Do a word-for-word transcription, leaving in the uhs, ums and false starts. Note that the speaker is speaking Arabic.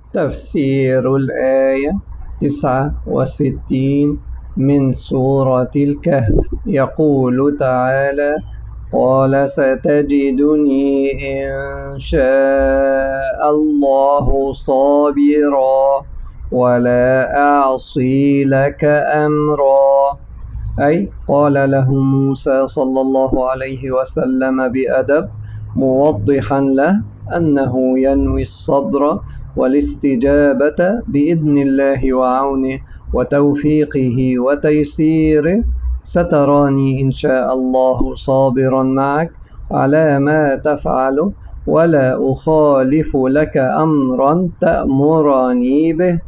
تفسير الآية تسعة وستين من سورة الكهف. يقول تعالى: قال ستجدني إن شاء الله صابرا ولا أعصي لك أمرا. أي قال له موسى صلى الله عليه وسلم بأدب، موضحا له أنه ينوي الصبر والاستجابة بإذن الله وعونه وتوفيقه وتيسيره. ستراني إن شاء الله صابرا معك على ما تفعله، ولا أخالف لك أمرا تأمرني به.